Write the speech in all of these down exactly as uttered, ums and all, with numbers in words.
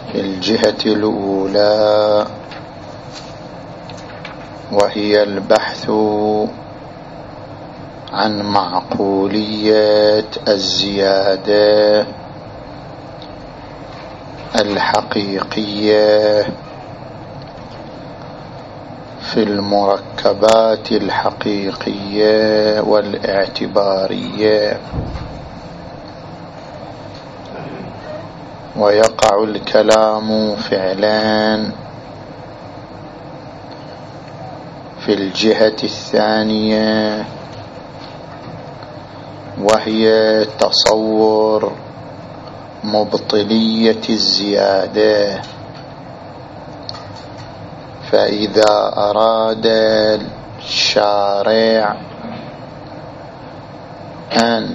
في الجهة الأولى، وهي البحث عن معقولية الزيادة الحقيقية في المركبات الحقيقية والاعتبارية. ويقع الكلام فعلا في الجهة الثانية، وهي تصور مبطلية الزيادة. فإذا أراد الشارع أن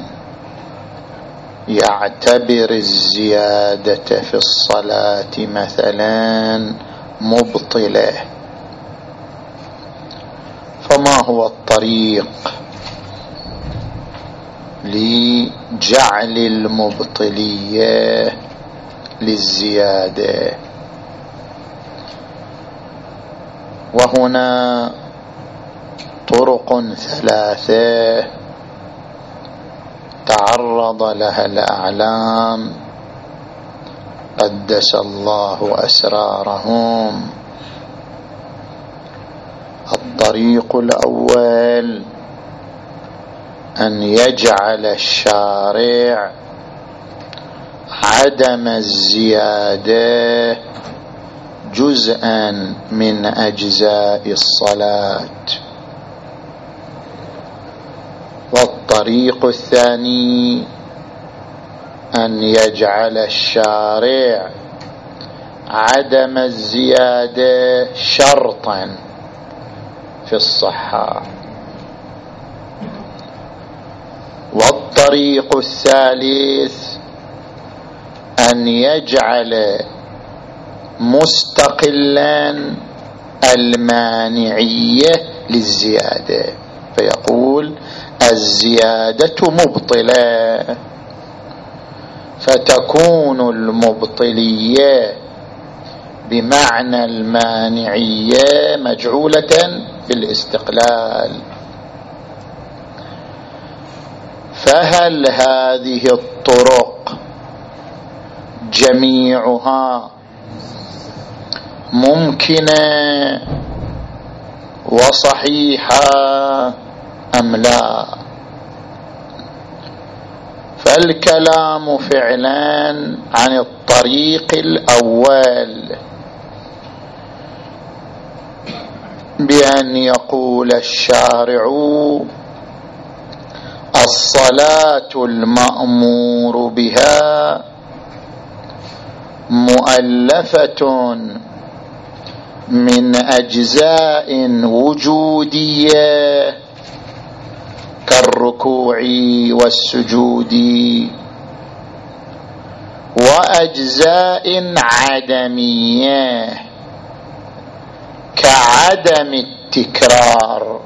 يعتبر الزيادة في الصلاة مثلا مبطلة، فما هو الطريق لجعل المبطلية للزيادة؟ وهنا طرق ثلاثة تعرض لها الأعلام قدس الله أسرارهم. الطريق الأول أن يجعل الشارع عدم الزيادة جزءا من أجزاء الصلاة. والطريق الثاني أن يجعل الشارع عدم الزيادة شرطا في الصحة. والطريق الثالث أن يجعل مستقلا المانعية للزيادة، فيقول الزيادة مبطلة، فتكون المبطلية بمعنى المانعية مجعولة بالاستقلال. فهل هذه الطرق جميعها ممكنة وصحيحة أم لا؟ فالكلام فعلا عن الطريق الأول، بأن يقول الشارع الصلاة المأمور بها مؤلفة من أجزاء وجودية كالركوع والسجود، وأجزاء عدمية كعدم التكرار،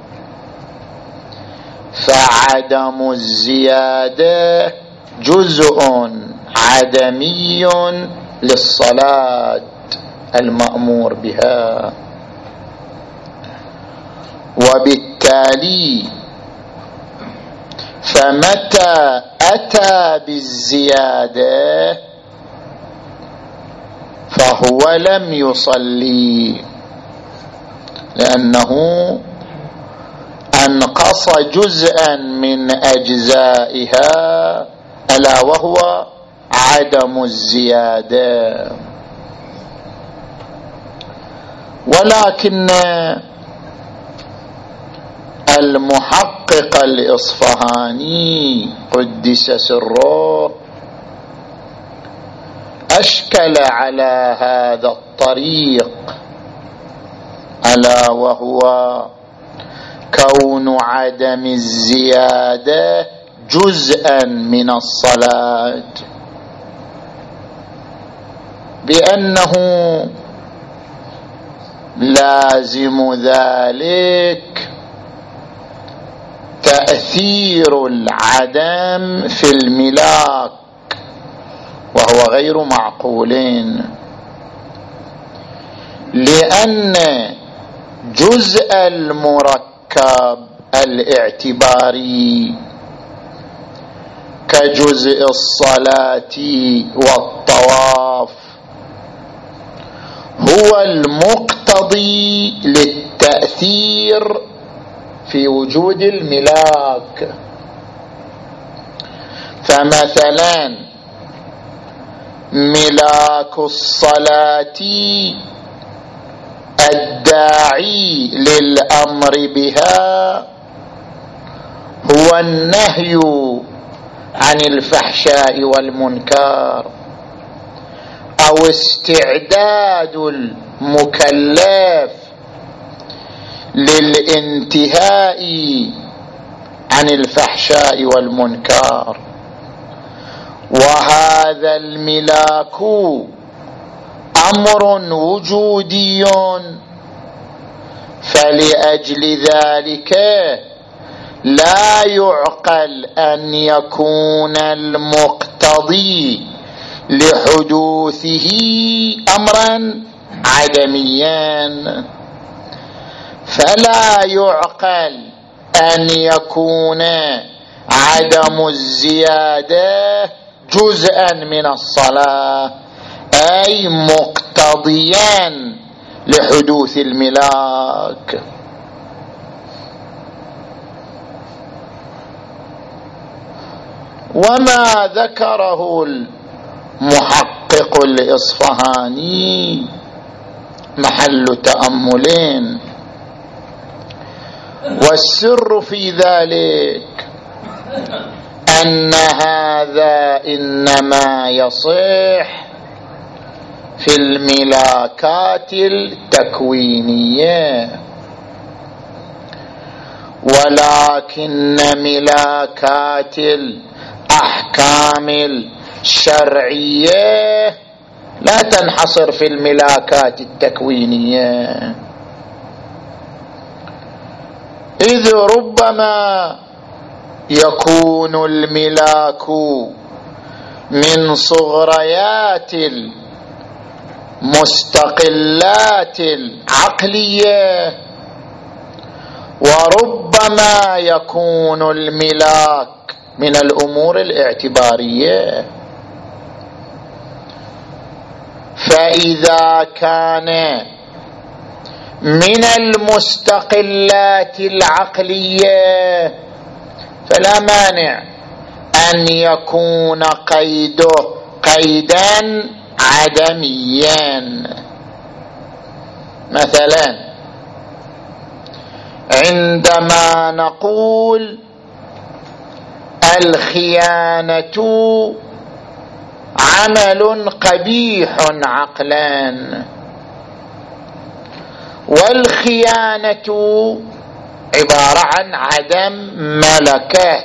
فعدم الزيادة جزء عدمي للصلاة المأمور بها. وبالتالي فمتى أتى بالزيادة فهو لم يصلي، لأنه أنقص جزءا من أجزائها ألا وهو عدم الزيادة. ولكن المحقق الإصفهاني قدس سره أشكل على هذا الطريق، ألا وهو كون عدم الزيادة جزءا من الصلاة، بأنه لازم ذلك تأثير العدم في الملاك، وهو غير معقول. لأن جزء المركب الاعتباري كجزء الصلاة والطواف هو المقتضي للتأثير في وجود الملاك. فمثلا ملاك الصلاة الداعي للأمر بها هو النهي عن الفحشاء والمنكر، أو استعداد المكلف للانتهاء عن الفحشاء والمنكر. وهذا الملاك أمر وجودي، فلأجل ذلك لا يعقل أن يكون المقتضي لحدوثه أمرا عدميا، فلا يعقل أن يكون عدم الزيادة جزءا من الصلاة، أي مقتضيا لحدوث الملاك. وما ذكره المحقق الإصفهاني محل تأملين، والسر في ذلك أن هذا إنما يصح في الملاكات التكوينية، ولكن ملاكات الأحكام الشرعية لا تنحصر في الملاكات التكوينية، إذ ربما يكون الملاك من صغريات المستقلات العقلية، وربما يكون الملاك من الأمور الاعتبارية. فإذا كان من المستقلات العقلية فلا مانع أن يكون قيده قيدا عدميا. مثلا عندما نقول الخيانة عمل قبيح عقلا، والخيانة عبارة عن عدم ملكة،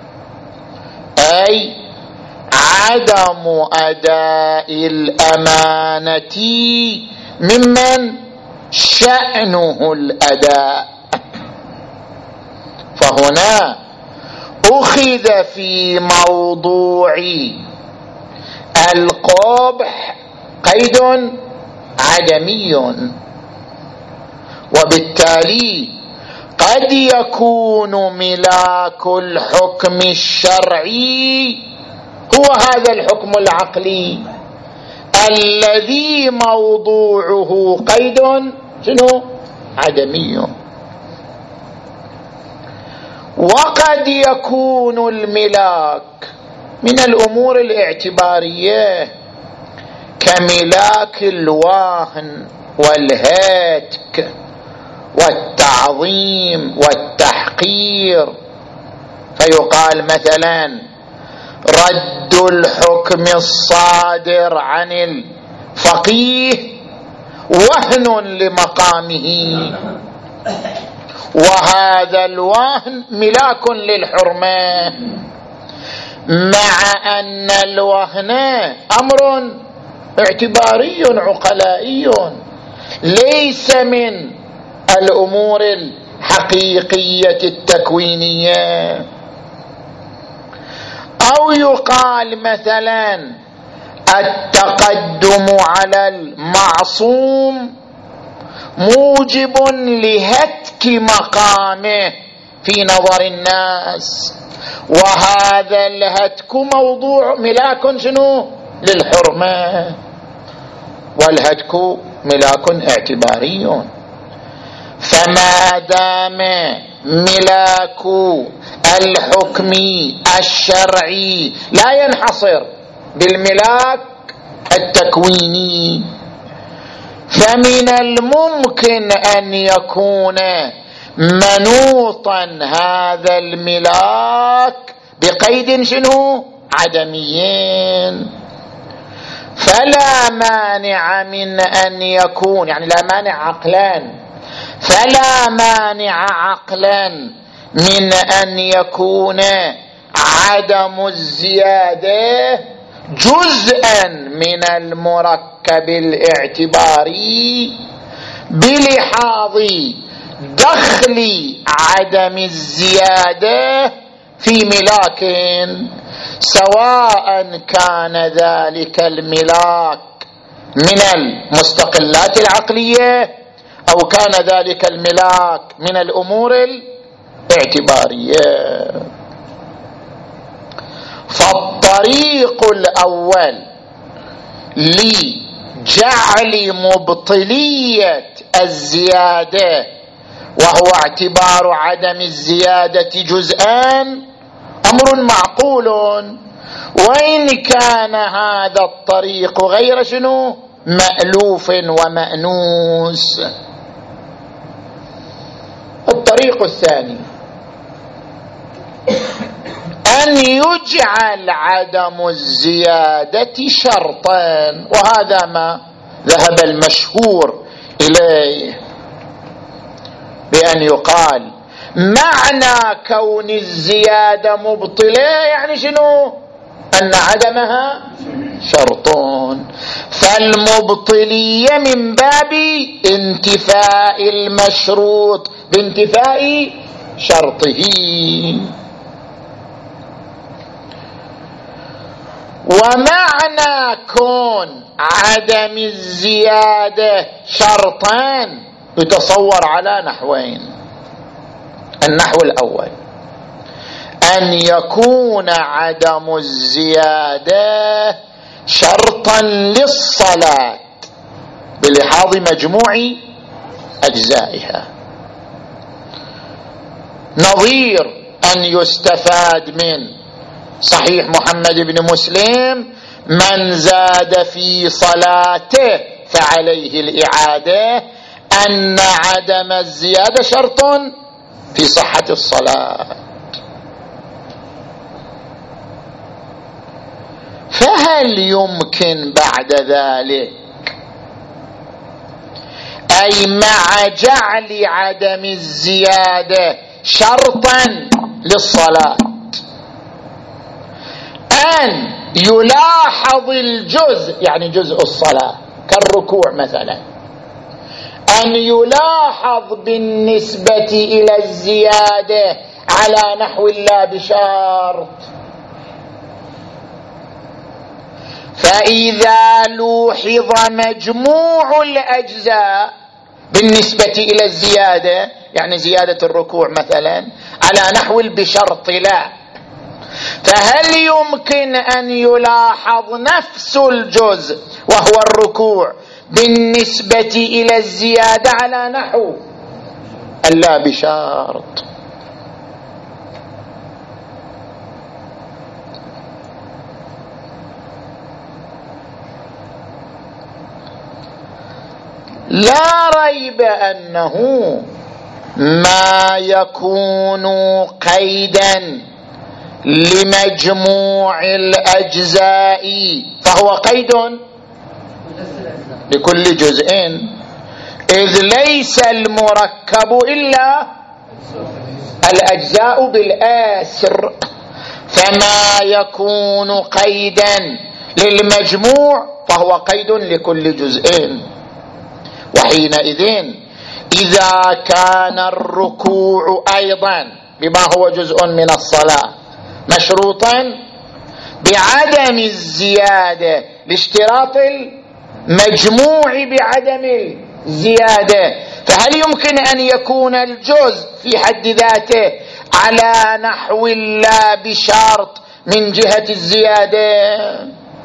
أي عدم أداء الأمانة ممن شأنه الأداء. فهنا أخذ في موضوع القبح قيد عدمي، وبالتالي قد يكون ملاك الحكم الشرعي هو هذا الحكم العقلي الذي موضوعه قيد شنو؟ عدمي. وقد يكون الملاك من الأمور الاعتبارية كملاك الوهن والهتك والتعظيم والتحقير، فيقال مثلا رد الحكم الصادر عن الفقيه وهن لمقامه، وهذا الوهن ملاك للحرمة، مع أن الوهن أمر اعتباري عقلائي ليس من الأمور الحقيقية التكوينية. أو يقال مثلا التقدم على المعصوم موجب لهتك مقامه في نظر الناس، وهذا الهتك موضوع ملاك شنو للحرمة، والهتك ملاك اعتباري. فما دام ملاك الحكم الشرعي لا ينحصر بالملاك التكويني، فمن الممكن أن يكون منوطا هذا الملاك بقيد شنو عدميين، فلا مانع من أن يكون، يعني لا مانع عقلا، فلا مانع عقلا من أن يكون عدم الزيادة جزءا من المركب الاعتباري بلحاظ دخل عدم الزيادة في ملاك، سواء كان ذلك الملاك من المستقلات العقلية أو كان ذلك الملاك من الأمور الاعتبارية. فالطريق الأول لجعل مبطلية الزيادة وهو اعتبار عدم الزيادة جزءان أمر معقول، وإن كان هذا الطريق غير شنو مألوف ومأنوس. الطريق الثاني أن يجعل عدم الزيادة شرطا، وهذا ما ذهب المشهور إليه بأن يقال معنى كون الزيادة مبطلة يعني شنو أن عدمها شرطون، فالمبطلية من باب انتفاء المشروط بانتفاء شرطه. ومعنى كون عدم الزيادة شرطان يتصور على نحوين. النحو الأول أن يكون عدم الزيادة شرطا للصلاة بلحاظ مجموع أجزائها، نظير أن يستفاد من صحيح محمد بن مسلم من زاد في صلاته فعليه الإعادة، أن عدم الزيادة شرط في صحة الصلاة. فهل يمكن بعد ذلك أي مع جعل عدم الزيادة شرطا للصلاة أن يلاحظ الجزء، يعني جزء الصلاة كالركوع مثلا، أن يلاحظ بالنسبة إلى الزيادة على نحو لا بشرط؟ فإذا لوحظ مجموع الأجزاء بالنسبة إلى الزيادة، يعني زيادة الركوع مثلا على نحو بشرط لا، فهل يمكن أن يلاحظ نفس الجزء وهو الركوع بالنسبة إلى الزيادة على نحو اللا بشرط؟ لا ريب أنه ما يكون قيدا لمجموع الأجزاء فهو قيد لكل جزء، إذ ليس المركب إلا الأجزاء بالآسر، فما يكون قيدا للمجموع فهو قيد لكل جزء. وحينئذ إذا كان الركوع أيضا بما هو جزء من الصلاة مشروطا بعدم الزيادة لاشتراط المجموع بعدم الزيادة، فهل يمكن أن يكون الجزء في حد ذاته على نحو لا بشرط من جهة الزيادة؟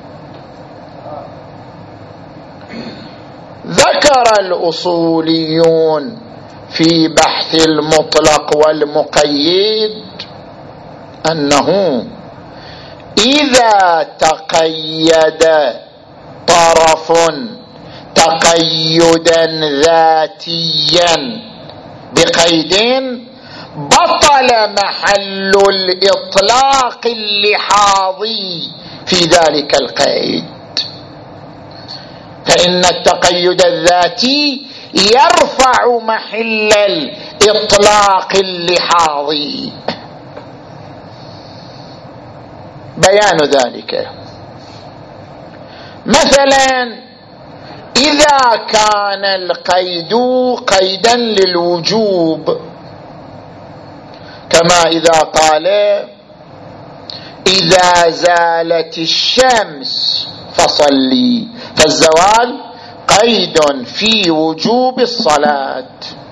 ذكر الأصوليون في بحث المطلق والمقيد أنه إذا تقيد طرف تقيدا ذاتيا بقيدين بطل محل الإطلاق اللحاظي في ذلك القيد، فإن التقيد الذاتي يرفع محل الإطلاق اللحاظي. بيان ذلك مثلا إذا كان القيد قيدا للوجوب، كما إذا قال إذا زالت الشمس فصلي، فالزوال قيد في وجوب الصلاة.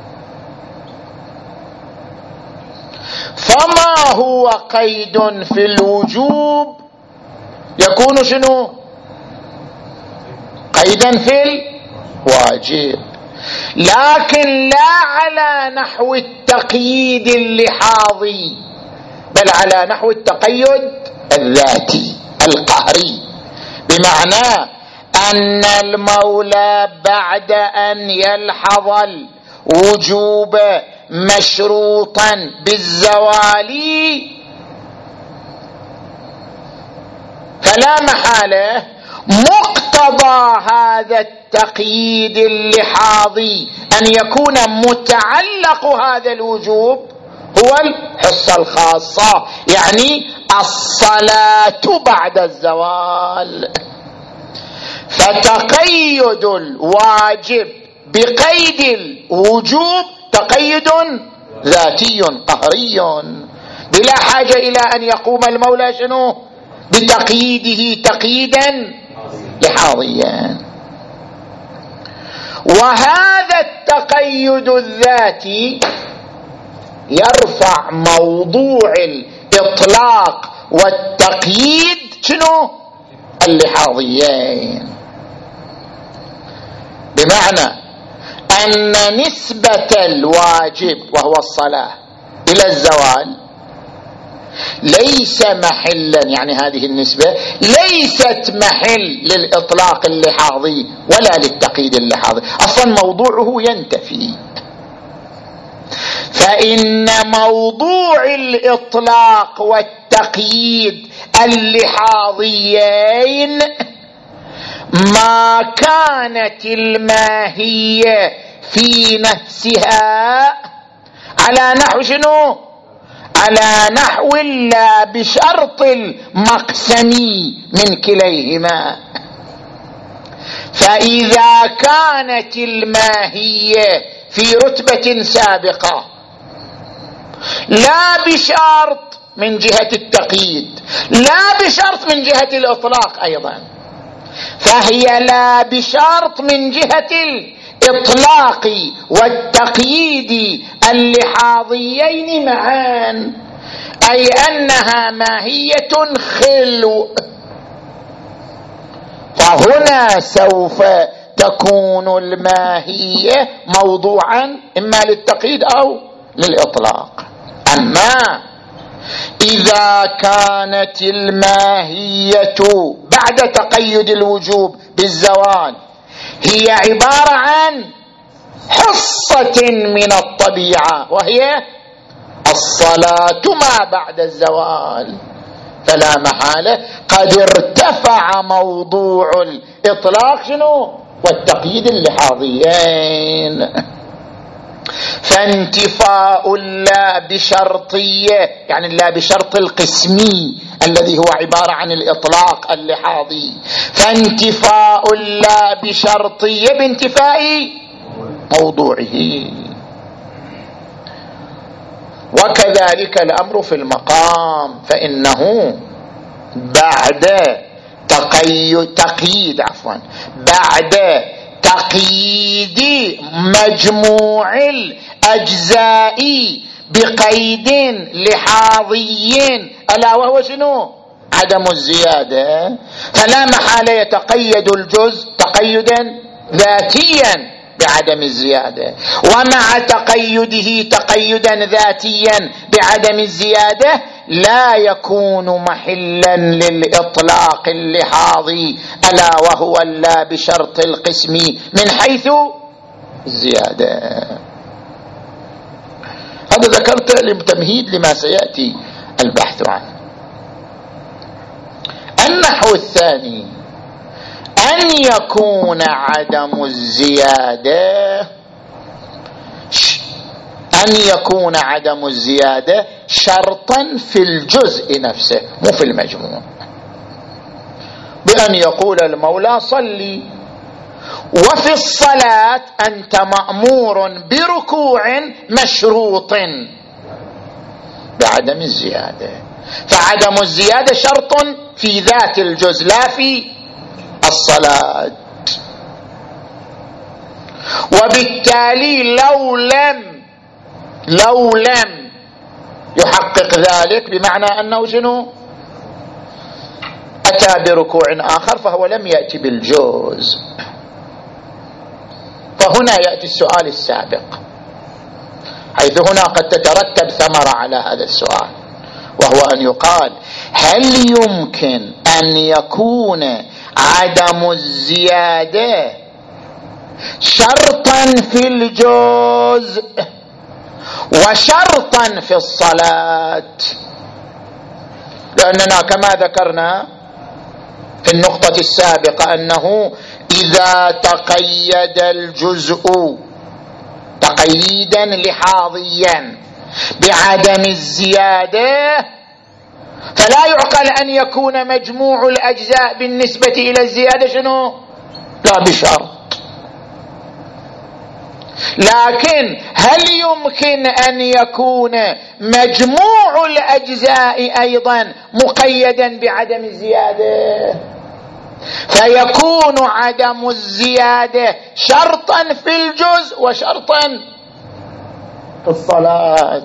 فما هو قيد في الوجوب يكون شنو؟ قيدا في الواجب، لكن لا على نحو التقييد اللحاظي، بل على نحو التقيد الذاتي القهري، بمعنى أن المولى بعد أن يلحظ الوجوب مشروطا بالزوال فلا محالة مقتضى هذا التقييد اللحاظي أن يكون متعلق هذا الوجوب هو الحصة الخاصة، يعني الصلاة بعد الزوال. فتقيد الواجب بقيد الوجوب تقيد ذاتي قهري بلا حاجة إلى أن يقوم المولى شنو بتقييده تقييدا لحاظيا. وهذا التقيد الذاتي يرفع موضوع الإطلاق والتقييد شنو اللحاظيين، بمعنى أن نسبة الواجب وهو الصلاة إلى الزوال ليس محلا، يعني هذه النسبة ليست محل للإطلاق اللحاظي ولا للتقييد اللحاظي، أصلا موضوعه ينتفي. فإن موضوع الإطلاق والتقييد اللحاظيين ما كانت الماهية في نفسها على نحو شنو؟ على نحو لا بشرط المقسم من كليهما. فإذا كانت الماهية في رتبة سابقة لا بشرط من جهة التقييد لا بشرط من جهة الإطلاق أيضا، فهي لا بشرط من جهة الإطلاق والتقييد اللحاظيين معا، أي أنها ماهية خلو. فهنا سوف تكون الماهية موضوعا إما للتقييد أو للإطلاق. أما إذا كانت الماهية بعد تقيد الوجوب بالزوال هي عبارة عن حصة من الطبيعة وهي الصلاة ما بعد الزوال، فلا محالة قد ارتفع موضوع الإطلاق شنو والتقييد اللحاظيين. فانتفاء اللا بشرطية يعني اللا بشرط القسمي الذي هو عبارة عن الإطلاق اللحاظي، فانتفاء اللا بشرطية بانتفاء موضوعه. وكذلك الأمر في المقام، فإنه بعد تقييد تقييد عفوا بعد تقييد مجموع الأجزاء بقيد لحاظي ألا وهو شنو؟ عدم الزيادة. فلا محالة يتقيد الجزء تقيدا ذاتيا بعدم الزيادة، ومع تقيده تقيدا ذاتيا بعدم الزيادة لا يكون محلا للإطلاق اللحاظي ألا وهو لا بشرط القسم من حيث الزيادة. هذا ذكرت لتمهيد لما سيأتي البحث عنه. النحو الثاني أن يكون عدم الزيادة أن يكون عدم الزيادة شرطا في الجزء نفسه مو في المجموع، بأن يقول المولى صلي، وفي الصلاة أنت مأمور بركوع مشروط بعدم الزيادة، فعدم الزيادة شرط في ذات الجزء لا في الصلاة. وبالتالي لو لم لو لم يحقق ذلك بمعنى أنه شنو؟ أتى بركوع آخر فهو لم يأتي بالجزء. فهنا يأتي السؤال السابق، حيث هنا قد تترتب ثمرة على هذا السؤال، وهو أن يقال هل يمكن أن يكون عدم الزيادة شرطا في الجزء وشرطا في الصلاة؟ لأننا كما ذكرنا في النقطة السابقة أنه إذا تقيد الجزء تقييدا لحاظيا بعدم الزيادة فلا يعقل أن يكون مجموع الأجزاء بالنسبة إلى الزيادة شنو؟ لا بشرط. لكن هل يمكن أن يكون مجموع الأجزاء أيضا مقيدا بعدم الزيادة، فيكون عدم الزيادة شرطا في الجزء وشرطا في الصلاة؟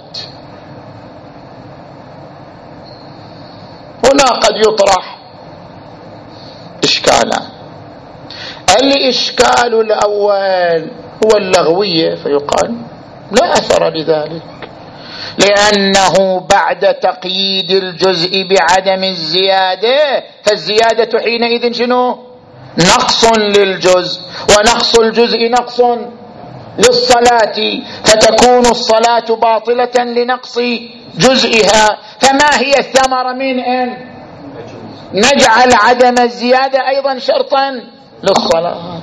هنا قد يطرح إشكالان. الإشكال الأول هو اللغوية، فيقال لا أثر لذلك، لأنه بعد تقييد الجزء بعدم الزيادة فالزيادة حينئذ شنو؟ نقص للجزء، ونقص الجزء نقص للصلاة، فتكون الصلاة باطلة لنقص جزئها. فما هي الثمرة من أن نجعل عدم الزيادة أيضا شرطا للصلاة؟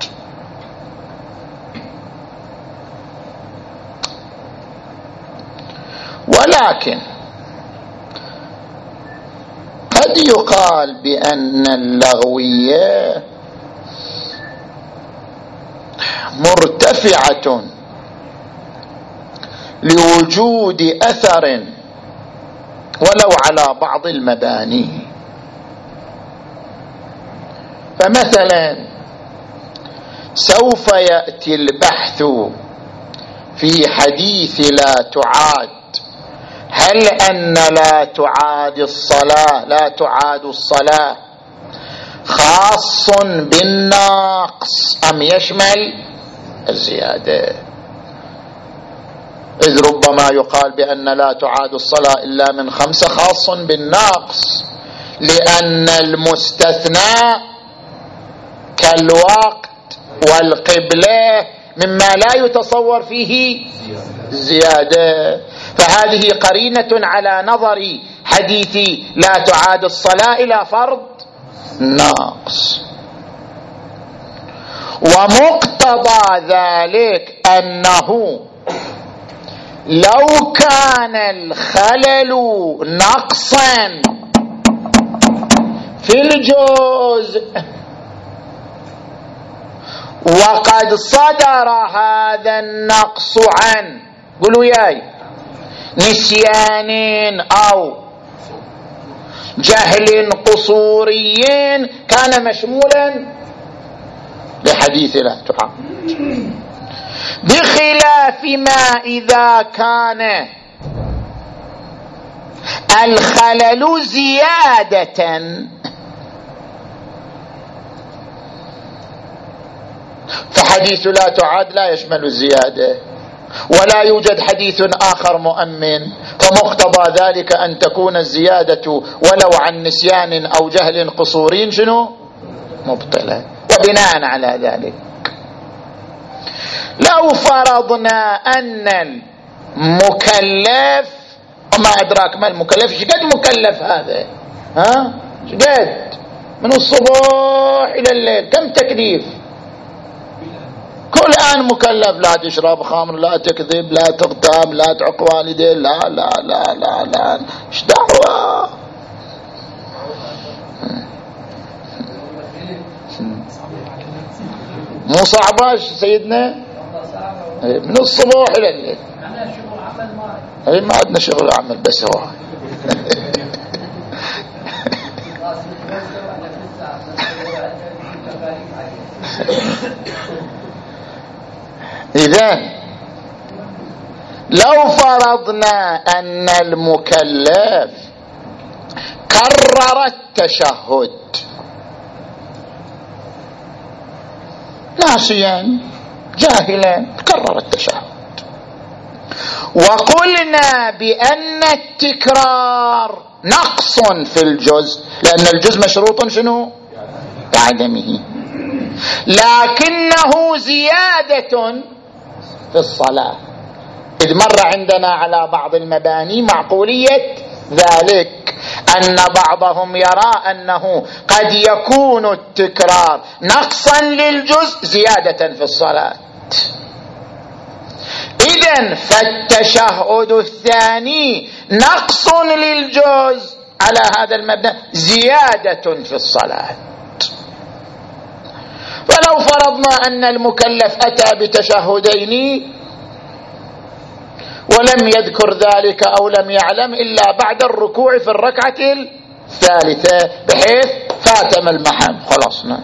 ولكن قد يقال بأن اللغوية مرتفعة لوجود أثر ولو على بعض المباني. فمثلا سوف يأتي البحث في حديث لا تعاد، هل أن لا تعاد الصلاة لا تعاد الصلاة خاص بالناقص أم يشمل الزيادة؟ إذ ربما يقال بأن لا تعاد الصلاة إلا من خمسة خاص بالناقص، لأن المستثنى كالوقت والقبلة مما لا يتصور فيه زيادة، فهذه قرينة على نظر حديث لا تعاد الصلاة إلى فرض ناقص. ومقتضى ذلك أنه لو كان الخلل نقصا في الجزء وقد صدر هذا النقص عن قولوا ياي نسيان أو جهل قصوري كان مشمولا لحديث لا تعاد، بخلاف ما إذا كان الخلل زيادة، فحديث لا تعاد لا يشمل الزيادة، ولا يوجد حديث آخر مؤمن، فمقتضى ذلك أن تكون الزيادة ولو عن نسيان أو جهل قصورين شنو مبطلة. وبناء على ذلك لو فرضنا أن المكلف، وما أدراك ما المكلف، شقد مكلف هذا؟ ها شقد؟ من الصبح إلى الليل كم تكليف؟ كل آن مكلف، لا تشرب خمر، لا تكذب، لا تغتاب، لا تعق والدين، لا لا لا لا لا ايش دعوة. مو صعبة سيدنا؟ من الصبح إلى الليل. اي ما عندنا شغل عمل بس هو. إذن لو فرضنا أن المكلف كرر التشهد ناسيا جاهلا، كرر التشهد، وقلنا بأن التكرار نقص في الجزء، لأن الجزء مشروط شنو بعدمه، لكنه زيادة في الصلاة، إذ مر عندنا على بعض المباني معقولية ذلك، أن بعضهم يرى أنه قد يكون التكرار نقصا للجزء زيادة في الصلاة. إذن فالتشهد الثاني نقص للجزء على هذا المبنى، زيادة في الصلاة. ولو فرضنا أن المكلف أتى بتشهدين ولم يذكر ذلك أو لم يعلم إلا بعد الركوع في الركعة الثالثة بحيث فاتم المحل، خلصنا،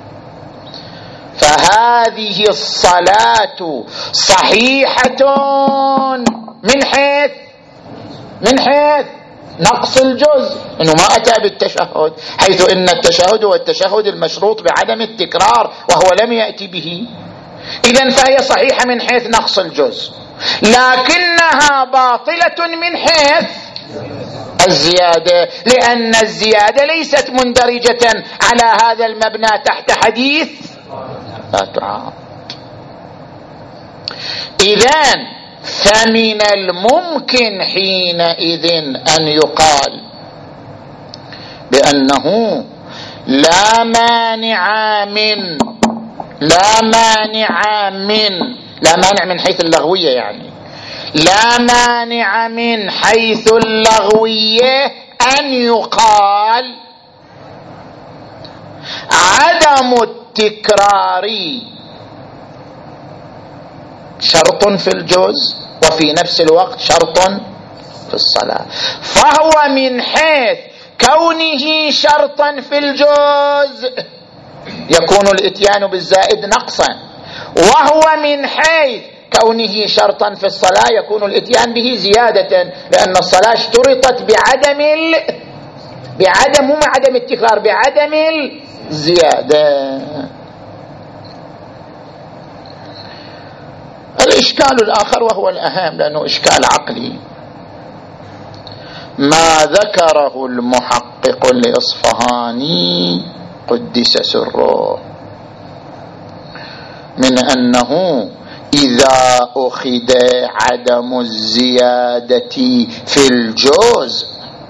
فهذه الصلاة صحيحة من حيث من حيث نقص الجزء، إنه ما أتى بالتشهد، حيث إن التشهد هو التشهد المشروط بعدم التكرار وهو لم يأتي به. إذن فهي صحيحة من حيث نقص الجزء، لكنها باطلة من حيث الزيادة، لأن الزيادة ليست مندرجة على هذا المبنى تحت حديث لا تعاد. إذن فمن الممكن حينئذ أن يقال بأنه لا مانع من لا مانع من لا مانع من حيث اللغوية، يعني لا مانع من حيث اللغوية أن يقال عدم التكرار شرط في الجزء وفي نفس الوقت شرط في الصلاة، فهو من حيث كونه شرطا في الجزء يكون الاتيان بالزائد نقصا، وهو من حيث كونه شرطا في الصلاة يكون الاتيان به زيادة، لأن الصلاة اشترطت بعدم ال... بعدم مو عدم التكرار، بعدم الزيادة. الإشكال الآخر وهو الأهم لأنه إشكال عقلي، ما ذكره المحقق الإصفهاني قدس سره من أنه إذا أخذ عدم الزيادة في الجزء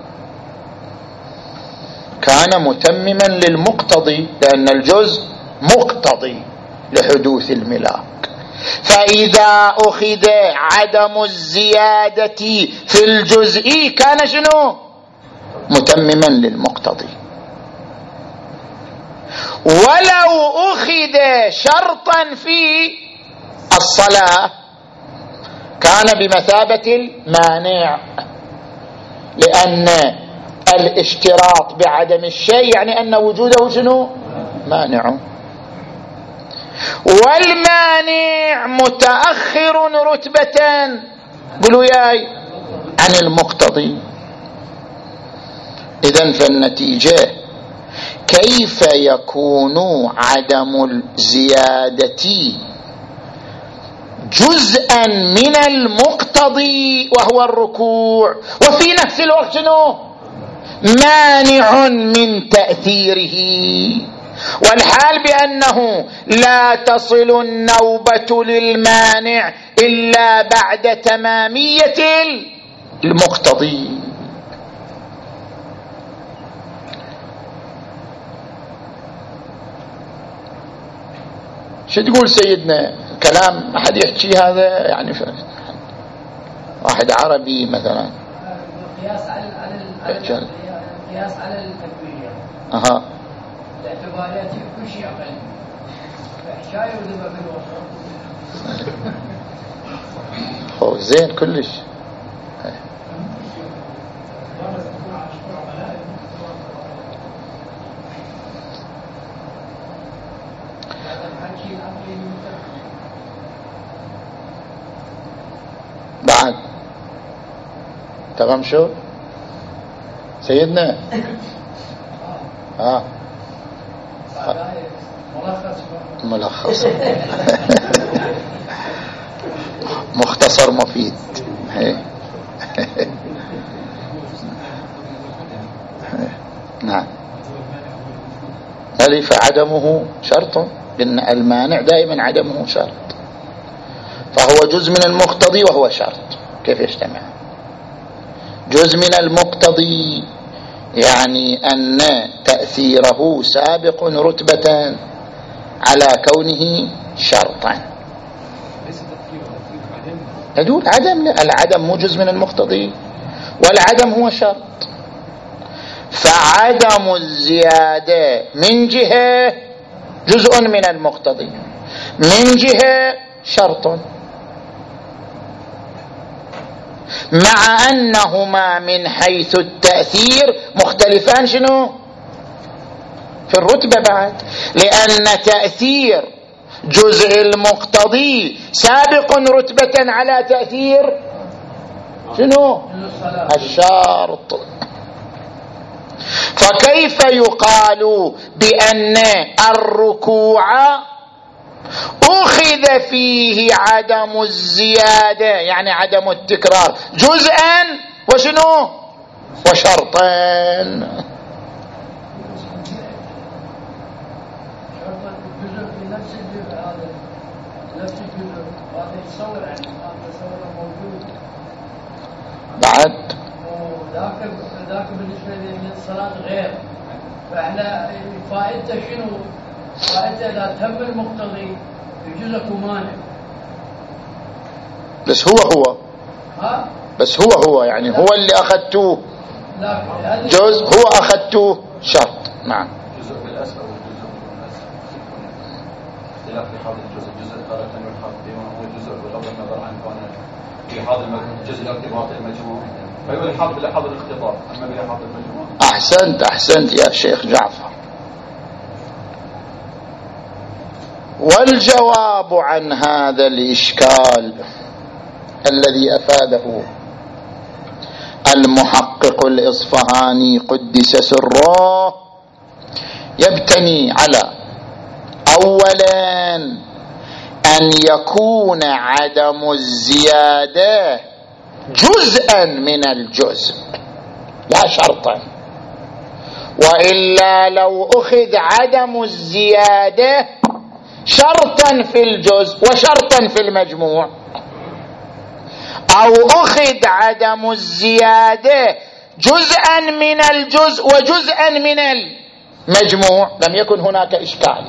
كان متمما للمقتضي، لأن الجزء مقتضي لحدوث الملاك، فإذا أخذ عدم الزيادة في الجزء كان شنو متمما للمقتضي. ولو أخذ شرطا في الصلاة كان بمثابة المانع، لأن الاشتراط بعدم الشيء يعني أن وجوده شنو مانع. والمانع متأخر رتبة، قولوا ياي، عن المقتضي. إذن فالنتيجة كيف يكون عدم الزيادة جزءا من المقتضي وهو الركوع، وفي نفس الوقت شنو؟ مانع من تأثيره، والحال بأنه لا تصل النوبة للمانع إلا بعد تمامية المقتضي. شو تقول سيدنا؟ كلام أحد يحكي هذا يعني واحد عربي مثلا القياس على القياس على التكوين، اها الاعتبارات كل شيء أقل فحشاية وذبة في الوسط. هو زين كلش. بعد تمام شو سيدنا؟ ها ملخص مختصر مفيد. نعم، هذه فعدمه شرط، إن المانع دائما عدمه شرط، فهو جزء من المقتضي وهو شرط. كيف يجتمع؟ جزء من المقتضي يعني أن تأثيره سابق رتبة على كونه شرطا. يقول عدم، العدم مو جزء من المقتضي، والعدم هو شرط، فعدم الزيادة من جهة جزء من المقتضي، من جهة شرط، مع أنهما من حيث التأثير مختلفان شنو؟ في الرتبة بعد، لأن تأثير جزء المقتضي سابق رتبة على تأثير شنو؟ الشرط. فكيف يقال بأن الركوع أخذ فيه عدم الزيادة يعني عدم التكرار جزءا وشنو؟ وشرطا. بعد ذاك ذاك بالنسبة للصلاة غير، فإحنا فائدته شنو؟ فائدته إذا تم المقتضي يجوز مانع. بس هو هو ها؟ بس هو هو يعني هو اللي أخذتوه جزء، هو أخذتوه شرط. نعم. جزء بالأسفل والجزء بالأسفل اختلاف في هذا الجزء، جزء تارة يلحق بما هو جزء بغض النظر عن كونه في هذا الجزء الارتباط المجموع، فيلحق بلحظ الاختلاط، أما بلحظ المجموع. أحسنت أحسنت يا شيخ جعفر. والجواب عن هذا الإشكال الذي أفاده المحقق الإصفهاني قدس سره يبتني على أولا أن يكون عدم الزيادة جزءا من الجزء لا شرطا، وإلا لو أخذ عدم الزيادة شرطا في الجزء وشرطا في المجموع، أو أخذ عدم الزيادة جزءا من الجزء وجزءا من المجموع لم يكن هناك إشكال.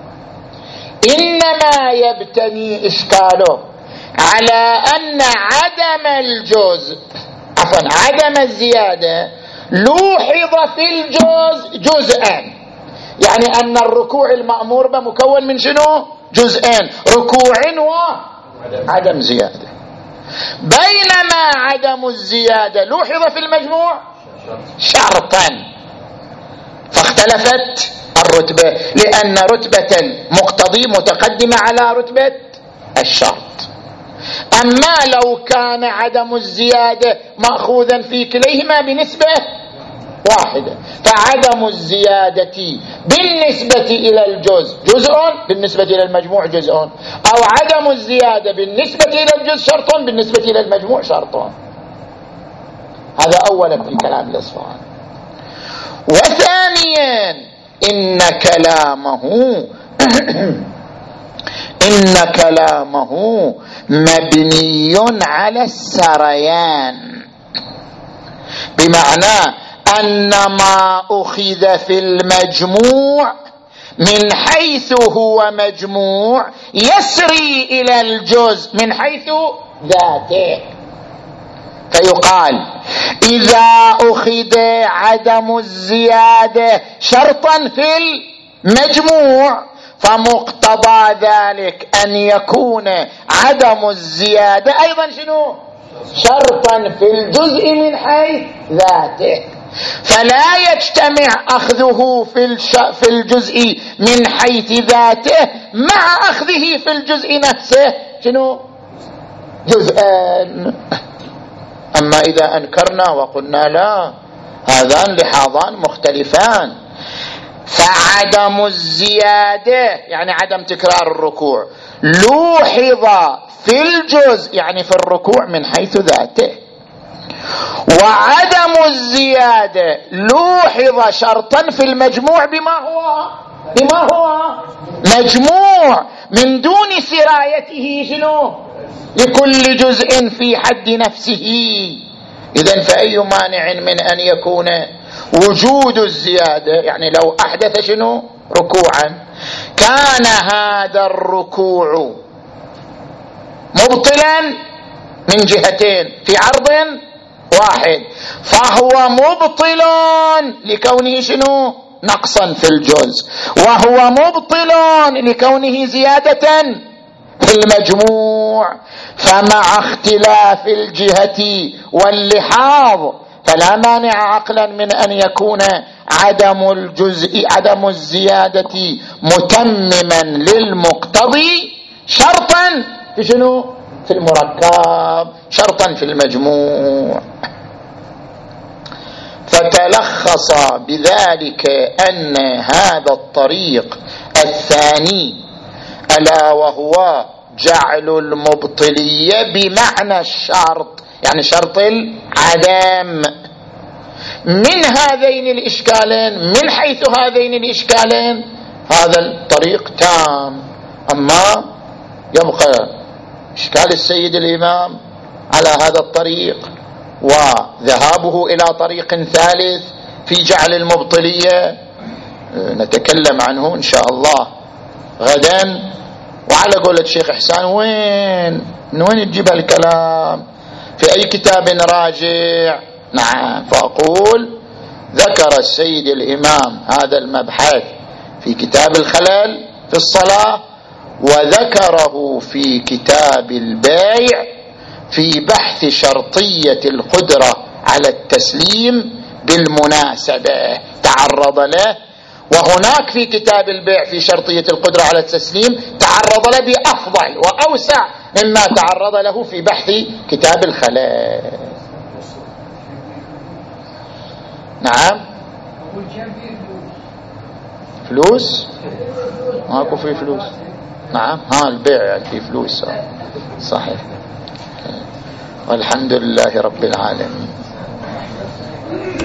إنما يبتني إشكاله على أن عدم الجزء عفوا عدم الزيادة لوحظ في الجزء جزءا، يعني أن الركوع المأمور بمكون من شنو؟ جزئين، ركوع وعدم زيادة، بينما عدم الزيادة لوحظ في المجموع شرطا، فاختلفت الرتبة، لأن رتبة المقتضي متقدمة على رتبة الشرط. أما لو كان عدم الزيادة مأخوذا في كليهما بنسبة واحدة، فعدم الزيادة بالنسبة إلى الجزء جزء، بالنسبة إلى المجموع جزء، أو عدم الزيادة بالنسبة إلى الجزء شرط، بالنسبة إلى المجموع شرط. هذا أولا في كلام الأصفهاني. وثانيا إن كلامه إن كلامه مبني على السريان، بمعنى أن ما أخذ في المجموع من حيث هو مجموع يسري إلى الجزء من حيث ذاته. فيقال إذا أخذ عدم الزيادة شرطا في المجموع فمقتضى ذلك أن يكون عدم الزيادة أيضا شنو؟ شرطا في الجزء من حيث ذاته. فلا يجتمع أخذه في, الش... في الجزء من حيث ذاته مع أخذه في الجزء نفسه شنو؟ جزءان. أما إذا أنكرنا وقلنا لا، هذان لحاظان مختلفان، فعدم الزيادة يعني عدم تكرار الركوع لوحظ في الجزء يعني في الركوع من حيث ذاته، وعدم الزيادة لوحظ شرطا في المجموع بما هو بما هو مجموع من دون سرايته شنو لكل جزء في حد نفسه. إذن فأي مانع من أن يكون وجود الزيادة، يعني لو أحدث شنو ركوعا كان هذا الركوع مبطلا من جهتين في عرض واحد، فهو مبطل لكونه شنو نقصا في الجزء، وهو مبطل لكونه زيادة في المجموع. فمع اختلاف الجهة واللحاظ فلا مانع عقلا من أن يكون عدم الجزء عدم الزيادة متمما للمقتضي شرطا في شنو في المركب، شرطا في المجموع. فتلخص بذلك أن هذا الطريق الثاني ألا وهو جعل المبطلية بمعنى الشرط، يعني شرط العدم، من هذين الإشكالين من حيث هذين الإشكالين هذا الطريق تام. أما يبقى إشكال السيد الإمام على هذا الطريق وذهابه إلى طريق ثالث في جعل المبطلية نتكلم عنه إن شاء الله غدا. وعلى قولة الشيخ إحسان وين من وين تجيب الكلام في أي كتاب راجع؟ نعم، فأقول ذكر السيد الإمام هذا المبحث في كتاب الخلل في الصلاة، وذكره في كتاب البيع في بحث شرطية القدرة على التسليم بالمناسبة تعرض له، وهناك في كتاب البيع في شرطية القدرة على التسليم تعرض له بأفضل وأوسع مما تعرض له في بحث كتاب الخلل. نعم، فلوس ماكو في فلوس. نعم، ها البيع يعني في فلوس صحيح. والحمد لله رب العالمين.